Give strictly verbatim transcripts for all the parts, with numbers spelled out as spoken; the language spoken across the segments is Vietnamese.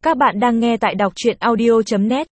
Các bạn đang nghe tại đọc truyện audio chấm net.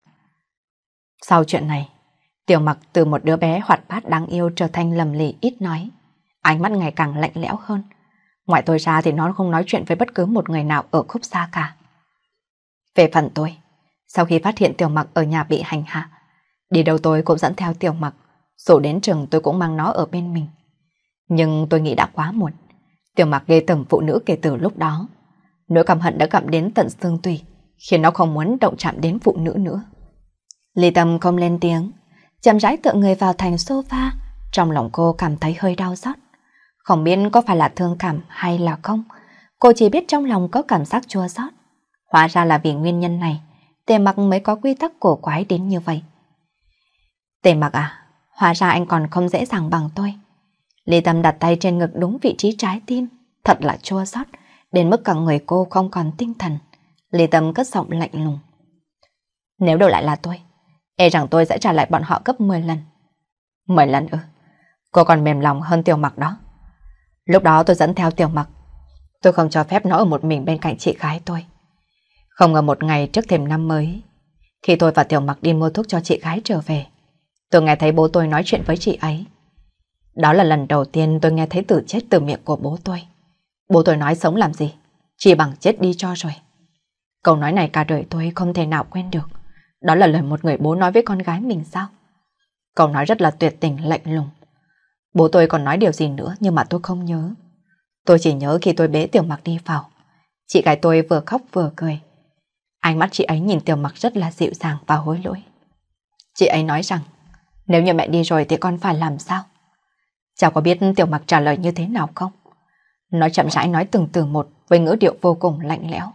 Sau chuyện này, Tiểu Mặc từ một đứa bé hoạt bát đáng yêu trở thành lầm lì ít nói. Ánh mắt ngày càng lạnh lẽo hơn. Ngoài tôi ra thì nó không nói chuyện với bất cứ một người nào ở khúc xa cả. Về phần tôi, sau khi phát hiện Tiểu Mặc ở nhà bị hành hạ, đi đâu tôi cũng dẫn theo Tiểu Mặc, dù đến trường tôi cũng mang nó ở bên mình. Nhưng tôi nghĩ đã quá muộn. Tiểu Mặc ghê tởm phụ nữ kể từ lúc đó. Nỗi căm hận đã gặm đến tận xương tủy, khiến nó không muốn động chạm đến phụ nữ nữa. Ly Tâm không lên tiếng, chậm rãi tựa người vào thành sofa. Trong lòng cô cảm thấy hơi đau xót. Không biết có phải là thương cảm hay là không, cô chỉ biết trong lòng có cảm giác chua xót. Hóa ra là vì nguyên nhân này, Tề Mặc mới có quy tắc cổ quái đến như vậy. Tề Mặc à, hóa ra anh còn không dễ dàng bằng tôi. Ly Tâm đặt tay trên ngực đúng vị trí trái tim, thật là chua xót, đến mức cả người cô không còn tinh thần. Ly Tâm cất giọng lạnh lùng. Nếu đổi lại là tôi, e rằng tôi sẽ trả lại bọn họ gấp mười lần. mười lần ư? Cô còn mềm lòng hơn Tiểu Mặc đó. Lúc đó tôi dẫn theo Tiểu Mặc, tôi không cho phép nó ở một mình bên cạnh chị gái tôi. Không ngờ một ngày trước thềm năm mới, khi tôi và Tiểu Mặc đi mua thuốc cho chị gái trở về, tôi nghe thấy bố tôi nói chuyện với chị ấy. Đó là lần đầu tiên tôi nghe thấy từ chết từ miệng của bố tôi. Bố tôi nói sống làm gì, chỉ bằng chết đi cho rồi. Câu nói này cả đời tôi không thể nào quên được. Đó là lời một người bố nói với con gái mình sao? Câu nói rất là tuyệt tình lạnh lùng. Bố tôi còn nói điều gì nữa nhưng mà tôi không nhớ. Tôi chỉ nhớ khi tôi bế Tiểu Mặc đi vào, chị gái tôi vừa khóc vừa cười. Ánh mắt chị ấy nhìn Tiểu Mặc rất là dịu dàng và hối lỗi. Chị ấy nói rằng nếu như mẹ đi rồi thì con phải làm sao? Cháu có biết Tiểu Mặc trả lời như thế nào không? Nó chậm rãi nói từng từ một với ngữ điệu vô cùng lạnh lẽo.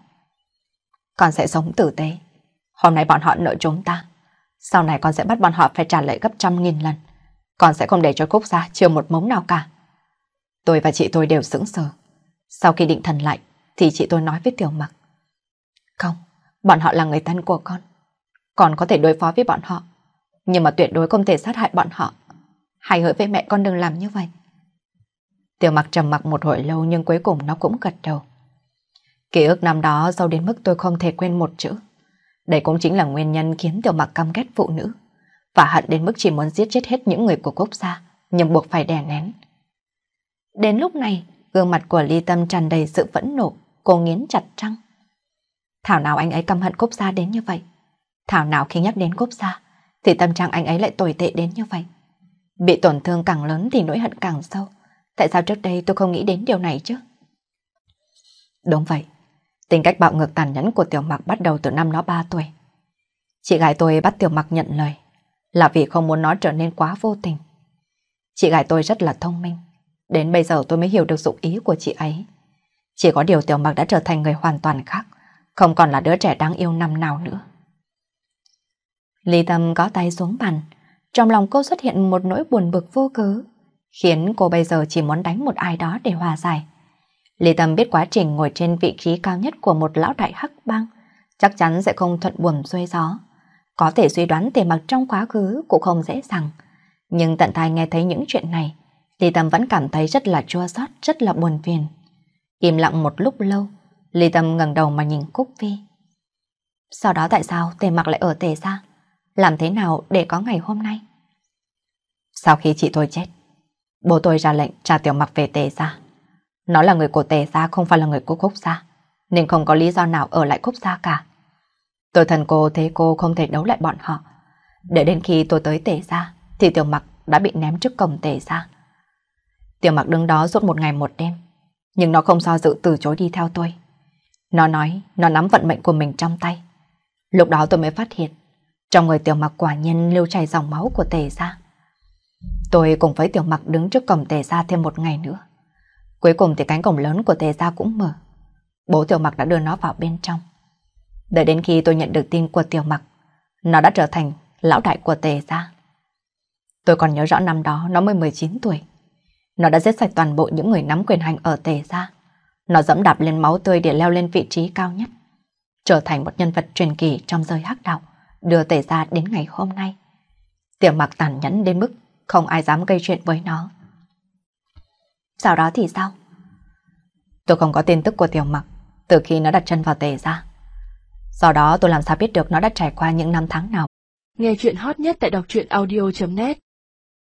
Con sẽ sống tử tế. Hôm nay bọn họ nợ chúng ta, sau này con sẽ bắt bọn họ phải trả lại gấp trăm nghìn lần. Con sẽ không để cho Cúc Gia chưa một mống nào cả. Tôi và chị tôi đều sững sờ. Sau khi định thần lại thì chị tôi nói với Tiểu Mặc. Không, bọn họ là người thân của con. Con có thể đối phó với bọn họ, nhưng mà tuyệt đối không thể sát hại bọn họ. Hãy hỡi với mẹ con đừng làm như vậy. Tiểu Mặc trầm mặc một hồi lâu nhưng cuối cùng nó cũng gật đầu. Ký ức năm đó sâu đến mức tôi không thể quên một chữ. Đây cũng chính là nguyên nhân khiến Tiểu Mặc căm ghét phụ nữ và hận đến mức chỉ muốn giết chết hết những người của Cúc Gia, nhưng buộc phải đè nén. Đến lúc này, gương mặt của Ly Tâm tràn đầy sự phẫn nộ, cô nghiến chặt răng. Thảo nào anh ấy căm hận Cúc Gia đến như vậy? Thảo nào khi nhắc đến Cúc Gia thì tâm trạng anh ấy lại tồi tệ đến như vậy? Bị tổn thương càng lớn thì nỗi hận càng sâu. Tại sao trước đây tôi không nghĩ đến điều này chứ? Đúng vậy, tính cách bạo ngược tàn nhẫn của Tiểu Mặc bắt đầu từ năm nó ba tuổi. Chị gái tôi bắt Tiểu Mặc nhận lời là vì không muốn nó trở nên quá vô tình. Chị gái tôi rất là thông minh, đến bây giờ tôi mới hiểu được dụng ý của chị ấy. Chỉ có điều Tiểu Mặc đã trở thành người hoàn toàn khác, không còn là đứa trẻ đáng yêu năm nào nữa. Ly Tâm có tay xuống bàn, trong lòng cô xuất hiện một nỗi buồn bực vô cớ, khiến cô bây giờ chỉ muốn đánh một ai đó để hòa giải. Ly Tâm biết quá trình ngồi trên vị trí cao nhất của một lão đại hắc bang chắc chắn sẽ không thuận buồm xuôi gió. Có thể suy đoán Tề Mặc trong quá khứ cũng không dễ dàng. Nhưng tận tai nghe thấy những chuyện này, Ly Tâm vẫn cảm thấy rất là chua xót, rất là buồn phiền. Im lặng một lúc lâu, Ly Tâm ngẩng đầu mà nhìn Cúc Vi. Sau đó tại sao Tề Mặc lại ở Tề Gia? Làm thế nào để có ngày hôm nay? Sau khi chị tôi chết, bố tôi ra lệnh trả Tiểu Mặc về Tề Gia. Nó là người của Tề Gia, không phải là người của Cúc Gia, nên không có lý do nào ở lại Cúc Gia cả. Tôi thần cô thế cô không thể đấu lại bọn họ. Để đến khi tôi tới Tề Gia thì Tiểu Mặc đã bị ném trước cổng Tề Gia. Tiểu Mặc đứng đó suốt một ngày một đêm, nhưng nó không do dự từ chối đi theo tôi. Nó nói nó nắm vận mệnh của mình trong tay. Lúc đó tôi mới phát hiện trong người Tiểu Mặc quả nhiên lưu chảy dòng máu của Tề Gia. Tôi cùng với Tiểu Mặc đứng trước cổng Tề Gia thêm một ngày nữa. Cuối cùng thì cánh cổng lớn của Tề Gia cũng mở. Bố Tiểu Mặc đã đưa nó vào bên trong. Đợi đến khi tôi nhận được tin của Tiểu Mặc, nó đã trở thành lão đại của Tề Gia. Tôi còn nhớ rõ năm đó nó mới mười chín tuổi. Nó đã giết sạch toàn bộ những người nắm quyền hành ở Tề Gia. Nó dẫm đạp lên máu tươi để leo lên vị trí cao nhất, trở thành một nhân vật truyền kỳ trong giới hắc đạo, đưa Tề Gia đến ngày hôm nay. Tiểu Mặc tàn nhẫn đến mức không ai dám gây chuyện với nó. Sau đó thì sao? Tôi không có tin tức của Tiểu Mặc từ khi nó đặt chân vào Tề Gia. Do đó tôi làm sao biết được nó đã trải qua những năm tháng nào. Nghe chuyện hot nhất tại đọc truyện audio chấm net.